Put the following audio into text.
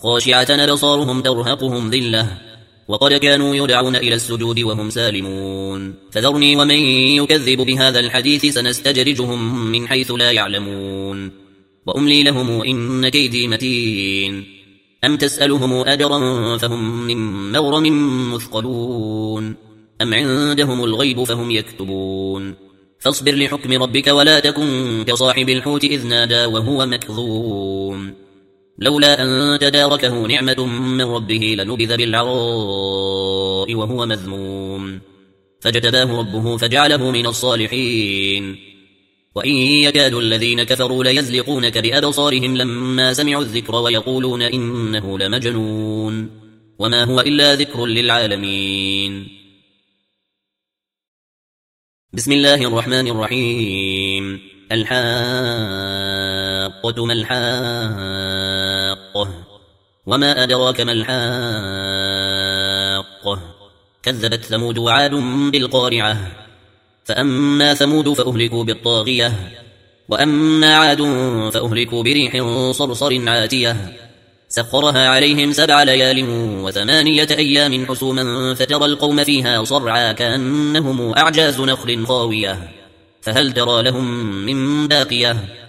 خاشعة أبصارهم ترهقهم ذلة وقد كانوا يدعون إلى السجود وهم سالمون فذرني ومن يكذب بهذا الحديث سنستدرجهم من حيث لا يعلمون وأملي لهم إن كيدي متين أم تسألهم أجرا فهم من مغرم مثقلون أم عندهم الغيب فهم يكتبون فاصبر لحكم ربك ولا تكن كصاحب الحوت إذ نادى وهو مكظوم لولا أن تداركه نعمة من ربه لنبذ بالعراء وهو مذموم فاجتباه ربه فجعله من الصالحين وإن يكاد الذين كفروا ليزلقونك بأبصارهم لما سمعوا الذكر ويقولون إنه لمجنون وما هو إلا ذكر للعالمين. بسم الله الرحمن الرحيم. الحاقة ما الحاقة وما أدراك ما الحاقة كذبت ثمود وعاد بالقارعة فأما ثمود فأهلكوا بالطاغية وأما عاد فأهلكوا بريح صرصر عاتية سخرها عليهم 7 ليال و8 أيام حسوما فترى القوم فيها صرعا كأنهم أعجاز نخل خاوية فهل ترى لهم من باقية